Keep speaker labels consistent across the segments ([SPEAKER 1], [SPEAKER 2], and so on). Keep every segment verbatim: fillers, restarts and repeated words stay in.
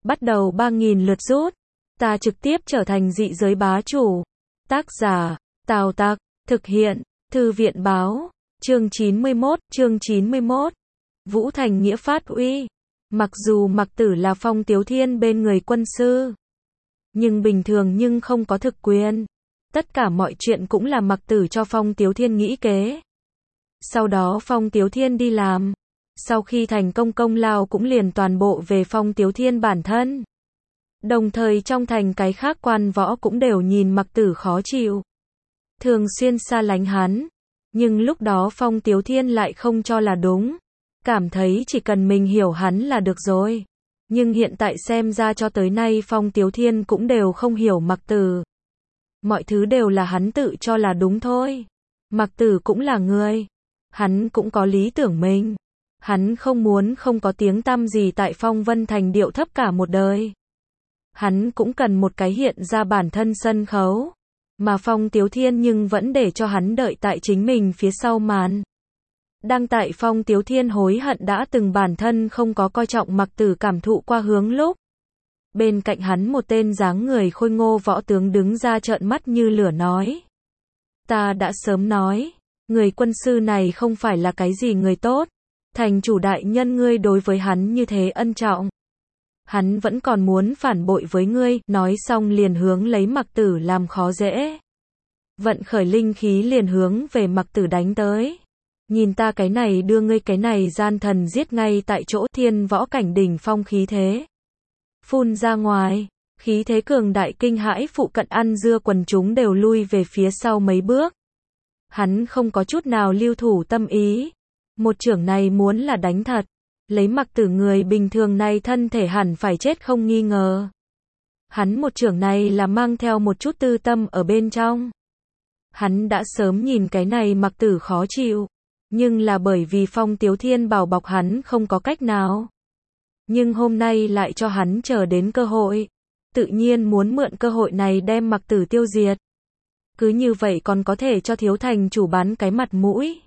[SPEAKER 1] bắt đầu ba nghìn lượt rút. Ta trực tiếp trở thành dị giới bá chủ. Tác giả, Tào Tặc, thực hiện, Thư viện báo, chương chín mươi mốt, chương chín mươi mốt. Vũ Thành Nghĩa phát uy. Mặc dù Mặc Tử là Phong Tiếu Thiên bên người quân sư, nhưng bình thường nhưng không có thực quyền. Tất cả mọi chuyện cũng là Mặc Tử cho Phong Tiếu Thiên nghĩ kế. Sau đó Phong Tiếu Thiên đi làm. Sau khi thành công công lao cũng liền toàn bộ về Phong Tiếu Thiên bản thân. Đồng thời trong thành cái khác quan võ cũng đều nhìn Mặc Tử khó chịu, thường xuyên xa lánh hắn. Nhưng lúc đó Phong Tiếu Thiên lại không cho là đúng, cảm thấy chỉ cần mình hiểu hắn là được rồi. Nhưng hiện tại xem ra cho tới nay Phong Tiếu Thiên cũng đều không hiểu Mặc Tử. Mọi thứ đều là hắn tự cho là đúng thôi. Mặc Tử cũng là người, hắn cũng có lý tưởng mình. Hắn không muốn không có tiếng tăm gì tại Phong Vân Thành điệu thấp cả một đời. Hắn cũng cần một cái hiện ra bản thân sân khấu. Mà Phong Tiếu Thiên nhưng vẫn để cho hắn đợi tại chính mình phía sau màn. Đang tại Phong Tiếu Thiên hối hận đã từng bản thân không có coi trọng Mặc Tử cảm thụ qua hướng lúc. Bên cạnh hắn một tên dáng người khôi ngô võ tướng đứng ra trợn mắt như lửa nói. Ta đã sớm nói, người quân sư này không phải là cái gì người tốt. Thành chủ đại nhân ngươi đối với hắn như thế ân trọng, hắn vẫn còn muốn phản bội với ngươi. Nói xong liền hướng lấy Mặc Tử làm khó dễ. Vận khởi linh khí liền hướng về Mặc Tử đánh tới. Nhìn ta cái này đưa ngươi cái này gian thần giết ngay tại chỗ. Thiên võ cảnh đỉnh phong khí thế phun ra ngoài, khí thế cường đại kinh hãi phụ cận ăn dưa quần chúng đều lui về phía sau mấy bước. Hắn không có chút nào lưu thủ tâm ý. Một chưởng này muốn là đánh thật, lấy Mặc Tử người bình thường này thân thể hẳn phải chết không nghi ngờ. Hắn một chưởng này là mang theo một chút tư tâm ở bên trong. Hắn đã sớm nhìn cái này Mặc Tử khó chịu, nhưng là bởi vì Phong Tiếu Thiên bảo bọc hắn không có cách nào. Nhưng hôm nay lại cho hắn chờ đến cơ hội, tự nhiên muốn mượn cơ hội này đem Mặc Tử tiêu diệt. Cứ như vậy còn có thể cho thiếu thành chủ bán cái mặt mũi.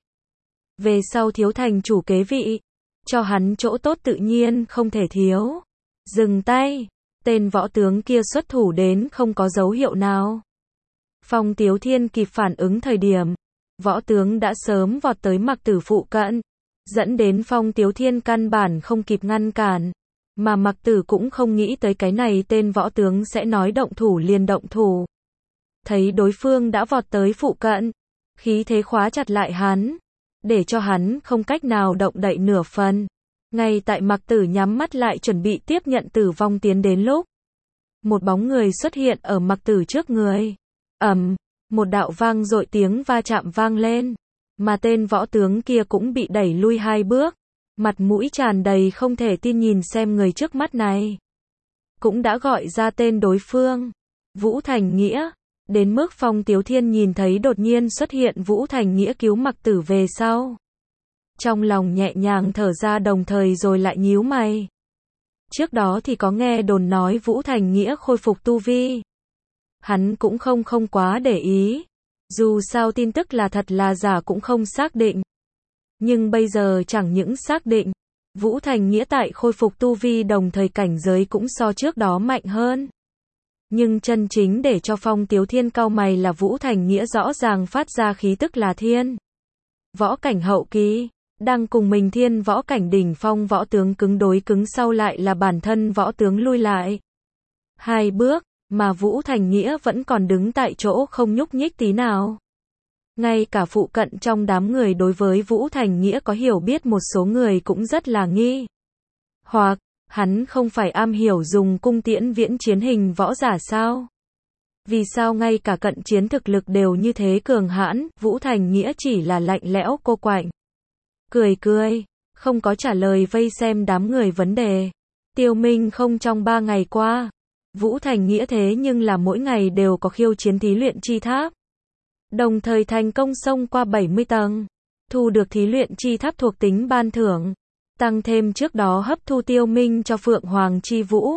[SPEAKER 1] Về sau thiếu thành chủ kế vị, cho hắn chỗ tốt tự nhiên không thể thiếu. Dừng tay, tên võ tướng kia xuất thủ đến không có dấu hiệu nào. Phong Tiếu Thiên kịp phản ứng thời điểm, võ tướng đã sớm vọt tới Mặc Tử phụ cận, dẫn đến Phong Tiếu Thiên căn bản không kịp ngăn cản. Mà Mặc Tử cũng không nghĩ tới cái này tên võ tướng sẽ nói động thủ liền động thủ. Thấy đối phương đã vọt tới phụ cận, khí thế khóa chặt lại hắn, để cho hắn không cách nào động đậy nửa phần. Ngay tại Mặc Tử nhắm mắt lại chuẩn bị tiếp nhận tử vong tiến đến lúc, một bóng người xuất hiện ở Mặc Tử trước người. Ầm, một đạo vang dội tiếng va chạm vang lên, mà tên võ tướng kia cũng bị đẩy lui hai bước, mặt mũi tràn đầy không thể tin nhìn xem người trước mắt này. Cũng đã gọi ra tên đối phương, Vũ Thành Nghĩa. Đến mức Phong Tiếu Thiên nhìn thấy đột nhiên xuất hiện Vũ Thành Nghĩa cứu Mặc Tử về sau, trong lòng nhẹ nhàng thở ra đồng thời rồi lại nhíu mày. Trước đó thì có nghe đồn nói Vũ Thành Nghĩa khôi phục tu vi. Hắn cũng không không quá để ý. Dù sao tin tức là thật là giả cũng không xác định. Nhưng bây giờ chẳng những xác định, Vũ Thành Nghĩa tại khôi phục tu vi đồng thời cảnh giới cũng so trước đó mạnh hơn. Nhưng chân chính để cho Phong Tiếu Thiên cau mày là Vũ Thành Nghĩa rõ ràng phát ra khí tức là thiên võ cảnh hậu kỳ, đang cùng mình thiên võ cảnh đỉnh phong võ tướng cứng đối cứng, sau lại là bản thân võ tướng lui lại hai bước, mà Vũ Thành Nghĩa vẫn còn đứng tại chỗ không nhúc nhích tí nào. Ngay cả phụ cận trong đám người đối với Vũ Thành Nghĩa có hiểu biết một số người cũng rất là nghi hoặc. Hắn không phải am hiểu dùng cung tiễn viễn chiến hình võ giả sao? Vì sao ngay cả cận chiến thực lực đều như thế cường hãn? Vũ Thành Nghĩa chỉ là lạnh lẽo cô quạnh, cười cười, không có trả lời vây xem đám người vấn đề. Tiêu Minh không trong ba ngày qua, Vũ Thành Nghĩa thế nhưng là mỗi ngày đều có khiêu chiến thí luyện chi tháp. Đồng thời thành công xông qua bảy mươi tầng, thu được thí luyện chi tháp thuộc tính ban thưởng. Tăng thêm trước đó hấp thu Tiêu Minh cho Phượng Hoàng Chi Vũ,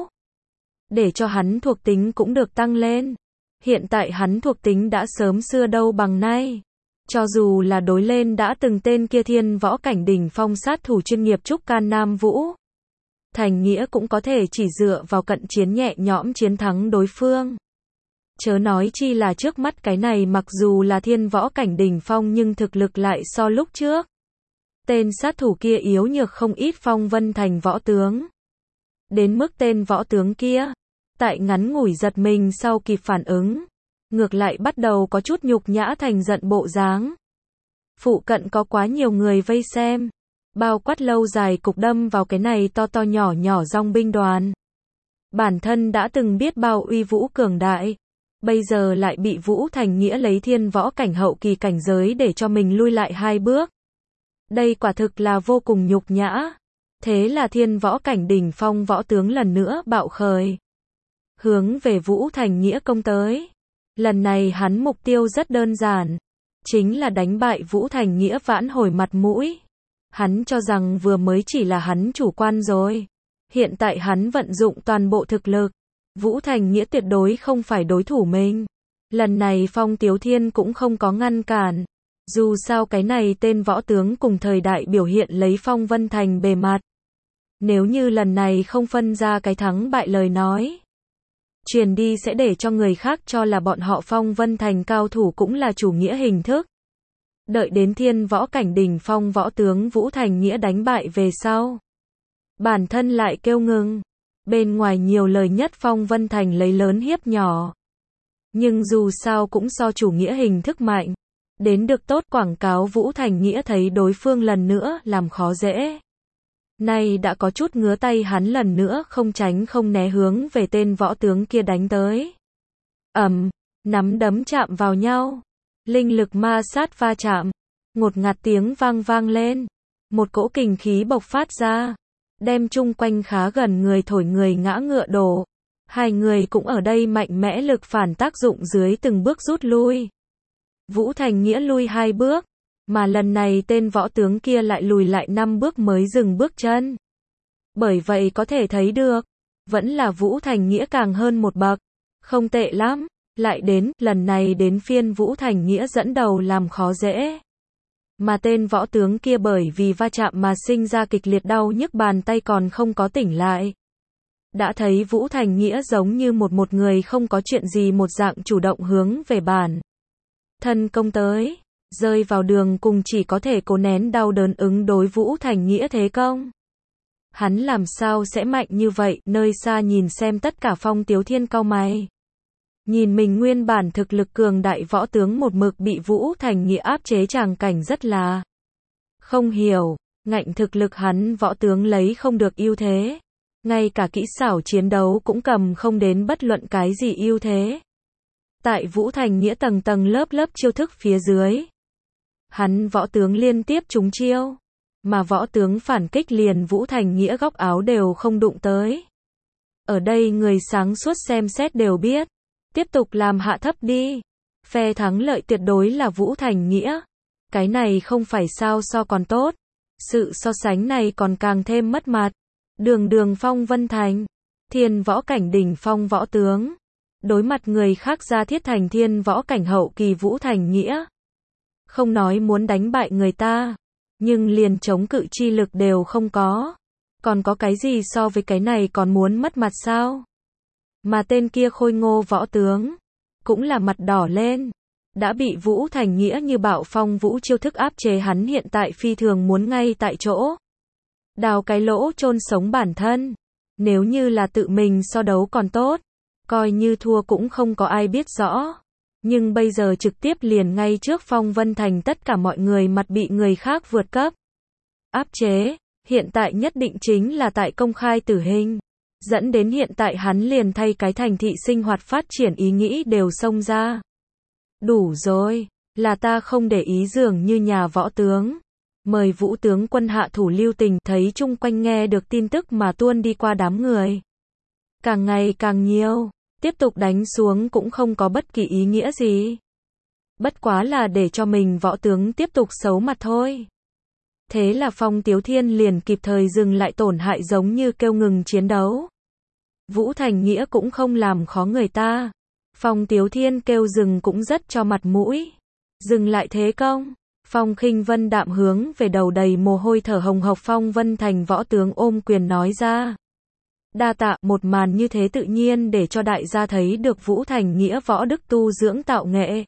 [SPEAKER 1] để cho hắn thuộc tính cũng được tăng lên. Hiện tại hắn thuộc tính đã sớm xưa đâu bằng nay. Cho dù là đối lên đã từng tên kia thiên võ cảnh đỉnh phong sát thủ chuyên nghiệp Trúc Can Nam Vũ, Thành Nghĩa cũng có thể chỉ dựa vào cận chiến nhẹ nhõm chiến thắng đối phương. Chớ nói chi là trước mắt cái này mặc dù là thiên võ cảnh đỉnh phong nhưng thực lực lại so lúc trước. Tên sát thủ kia yếu nhược không ít Phong Vân Thành võ tướng. Đến mức tên võ tướng kia, tại ngắn ngủi giật mình sau kịp phản ứng, ngược lại bắt đầu có chút nhục nhã thành giận bộ dáng. Phụ cận có quá nhiều người vây xem, bao quát lâu dài cục đâm vào cái này to to nhỏ nhỏ dòng binh đoàn. Bản thân đã từng biết bao uy vũ cường đại, bây giờ lại bị Vũ Thành Nghĩa lấy thiên võ cảnh hậu kỳ cảnh giới để cho mình lui lại hai bước. Đây quả thực là vô cùng nhục nhã. Thế là thiên võ cảnh đỉnh phong võ tướng lần nữa bạo khởi, hướng về Vũ Thành Nghĩa công tới. Lần này hắn mục tiêu rất đơn giản, chính là đánh bại Vũ Thành Nghĩa vãn hồi mặt mũi. Hắn cho rằng vừa mới chỉ là hắn chủ quan rồi. Hiện tại hắn vận dụng toàn bộ thực lực. Vũ Thành Nghĩa tuyệt đối không phải đối thủ mình. Lần này Phong Tiếu Thiên cũng không có ngăn cản. Dù sao cái này tên võ tướng cùng thời đại biểu hiện lấy Phong Vân Thành bề mặt. Nếu như lần này không phân ra cái thắng bại lời nói, truyền đi sẽ để cho người khác cho là bọn họ Phong Vân Thành cao thủ cũng là chủ nghĩa hình thức. Đợi đến thiên võ cảnh đỉnh phong võ tướng Vũ Thành Nghĩa đánh bại về sau, bản thân lại kêu ngừng. Bên ngoài nhiều lời nhất Phong Vân Thành lấy lớn hiếp nhỏ. Nhưng dù sao cũng so chủ nghĩa hình thức mạnh. Đến được tốt quảng cáo Vũ Thành Nghĩa thấy đối phương lần nữa làm khó dễ. Nay đã có chút ngứa tay hắn lần nữa không tránh không né hướng về tên võ tướng kia đánh tới. Ầm, nắm đấm chạm vào nhau. Linh lực ma sát va chạm. Ngột ngạt tiếng vang vang lên. Một cỗ kình khí bộc phát ra. Đem chung quanh khá gần người thổi người ngã ngựa đổ. Hai người cũng ở đây mạnh mẽ lực phản tác dụng dưới từng bước rút lui. Vũ Thành Nghĩa lui hai bước, mà lần này tên võ tướng kia lại lùi lại năm bước mới dừng bước chân. Bởi vậy có thể thấy được, vẫn là Vũ Thành Nghĩa càng hơn một bậc. Không tệ lắm, lại đến, lần này đến phiên Vũ Thành Nghĩa dẫn đầu làm khó dễ. Mà tên võ tướng kia bởi vì va chạm mà sinh ra kịch liệt đau nhức bàn tay còn không có tỉnh lại. Đã thấy Vũ Thành Nghĩa giống như một một người không có chuyện gì một dạng chủ động hướng về bản thân công tới, rơi vào đường cùng chỉ có thể cố nén đau đớn ứng đối Vũ Thành Nghĩa thế công. Hắn làm sao sẽ mạnh như vậy, nơi xa nhìn xem tất cả Phong Tiếu Thiên cau mày. Nhìn mình nguyên bản thực lực cường đại võ tướng một mực bị Vũ Thành Nghĩa áp chế tràng cảnh rất là không hiểu, ngạnh thực lực hắn võ tướng lấy không được ưu thế. Ngay cả kỹ xảo chiến đấu cũng cầm không đến bất luận cái gì ưu thế. Tại Vũ Thành Nghĩa tầng tầng lớp lớp chiêu thức phía dưới, hắn võ tướng liên tiếp trúng chiêu, mà võ tướng phản kích liền Vũ Thành Nghĩa góc áo đều không đụng tới. Ở đây người sáng suốt xem xét đều biết, tiếp tục làm hạ thấp đi. Phe thắng lợi tuyệt đối là Vũ Thành Nghĩa. Cái này không phải sao so còn tốt. Sự so sánh này còn càng thêm mất mặt. Đường đường Phong Vân Thành, thiên võ cảnh đỉnh phong võ tướng, đối mặt người khác ra thiết thành thiên võ cảnh hậu kỳ Vũ Thành Nghĩa. Không nói muốn đánh bại người ta, nhưng liền chống cự chi lực đều không có. Còn có cái gì so với cái này còn muốn mất mặt sao? Mà tên kia khôi ngô võ tướng, cũng là mặt đỏ lên. Đã bị Vũ Thành Nghĩa như bạo phong vũ chiêu thức áp chế hắn hiện tại phi thường muốn ngay tại chỗ đào cái lỗ chôn sống bản thân. Nếu như là tự mình so đấu còn tốt, coi như thua cũng không có ai biết rõ. Nhưng bây giờ trực tiếp liền ngay trước Phong Vân Thành tất cả mọi người mặt bị người khác vượt cấp áp chế, hiện tại nhất định chính là tại công khai tử hình. Dẫn đến hiện tại hắn liền thay cái thành thị sinh hoạt phát triển ý nghĩ đều xông ra. Đủ rồi, là ta không để ý dường như nhà võ tướng. Mời Vũ tướng quân hạ thủ lưu tình, thấy chung quanh nghe được tin tức mà tuôn đi qua đám người. Càng ngày càng nhiều, tiếp tục đánh xuống cũng không có bất kỳ ý nghĩa gì. Bất quá là để cho mình võ tướng tiếp tục xấu mặt thôi. Thế là Phong Tiếu Thiên liền kịp thời dừng lại tổn hại giống như kêu ngừng chiến đấu. Vũ Thành Nghĩa cũng không làm khó người ta. Phong Tiếu Thiên kêu dừng cũng rất cho mặt mũi. Dừng lại thế công. Phong Khinh Vân đạm hướng về đầu đầy mồ hôi thở hồng hộc Phong Vân Thành võ tướng ôm quyền nói ra. Đa tạ, một màn như thế tự nhiên để cho đại gia thấy được Vũ Thành Nghĩa võ đức tu dưỡng tạo nghệ.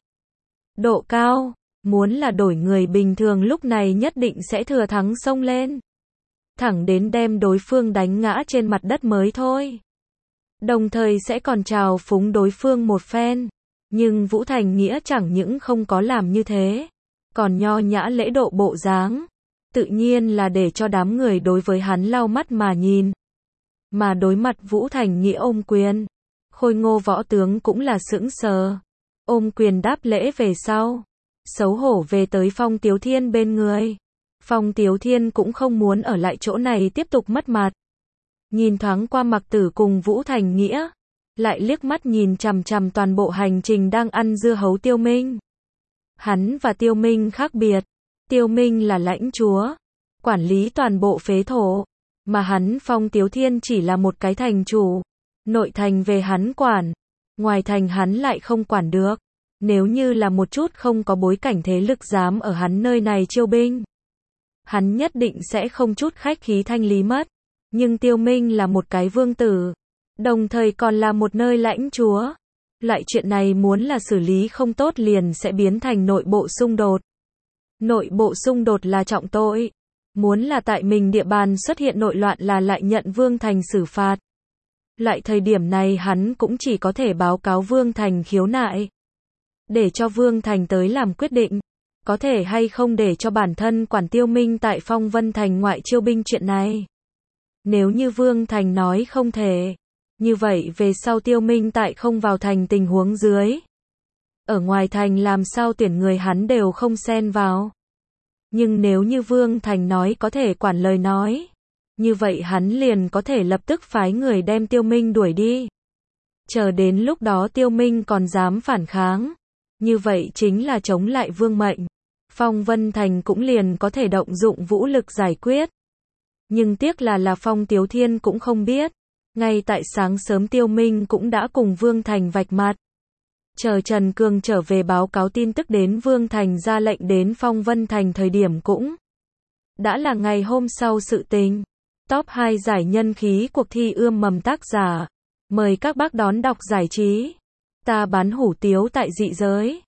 [SPEAKER 1] Độ cao, muốn là đổi người bình thường lúc này nhất định sẽ thừa thắng xông lên. Thẳng đến đem đối phương đánh ngã trên mặt đất mới thôi. Đồng thời sẽ còn trào phúng đối phương một phen. Nhưng Vũ Thành Nghĩa chẳng những không có làm như thế, còn nho nhã lễ độ bộ dáng, tự nhiên là để cho đám người đối với hắn lau mắt mà nhìn. Mà đối mặt Vũ Thành Nghĩa ôm quyền, Khôi Ngô võ tướng cũng là sững sờ. Ôm quyền đáp lễ về sau, xấu hổ về tới Phong Tiếu Thiên bên người. Phong Tiếu Thiên cũng không muốn ở lại chỗ này tiếp tục mất mặt. Nhìn thoáng qua Mặc Tử cùng Vũ Thành Nghĩa, lại liếc mắt nhìn chằm chằm toàn bộ hành trình đang ăn dưa hấu Tiêu Minh. Hắn và Tiêu Minh khác biệt. Tiêu Minh là lãnh chúa, quản lý toàn bộ phế thổ, mà hắn Phong Tiếu Thiên chỉ là một cái thành chủ. Nội thành về hắn quản, ngoài thành hắn lại không quản được. Nếu như là một chút không có bối cảnh thế lực dám ở hắn nơi này chiêu binh, hắn nhất định sẽ không chút khách khí thanh lý mất. Nhưng Tiêu Minh là một cái vương tử, đồng thời còn là một nơi lãnh chúa. Loại chuyện này muốn là xử lý không tốt liền sẽ biến thành nội bộ xung đột. Nội bộ xung đột là trọng tội. Muốn là tại mình địa bàn xuất hiện nội loạn là lại nhận Vương Thành xử phạt. Loại thời điểm này hắn cũng chỉ có thể báo cáo Vương Thành khiếu nại. Để cho Vương Thành tới làm quyết định. Có thể hay không để cho bản thân quản Tiêu Minh tại Phong Vân Thành ngoại chiêu binh chuyện này. Nếu như Vương Thành nói không thể, như vậy về sau Tiêu Minh tại không vào thành tình huống dưới, ở ngoài thành làm sao tuyển người hắn đều không xen vào. Nhưng nếu như Vương Thành nói có thể quản lời nói, như vậy hắn liền có thể lập tức phái người đem Tiêu Minh đuổi đi. Chờ đến lúc đó Tiêu Minh còn dám phản kháng, như vậy chính là chống lại vương mệnh. Phong Vân Thành cũng liền có thể động dụng vũ lực giải quyết. Nhưng tiếc là là Phong Tiếu Thiên cũng không biết. Ngay tại sáng sớm Tiêu Minh cũng đã cùng Vương Thành vạch mặt. Chờ Trần Cường trở về báo cáo tin tức đến Vương Thành ra lệnh đến Phong Vân Thành thời điểm cũng đã là ngày hôm sau sự tình. Top hai giải nhân khí cuộc thi ươm mầm tác giả. Mời các bác đón đọc giải trí. Ta bán hủ tiếu tại dị giới.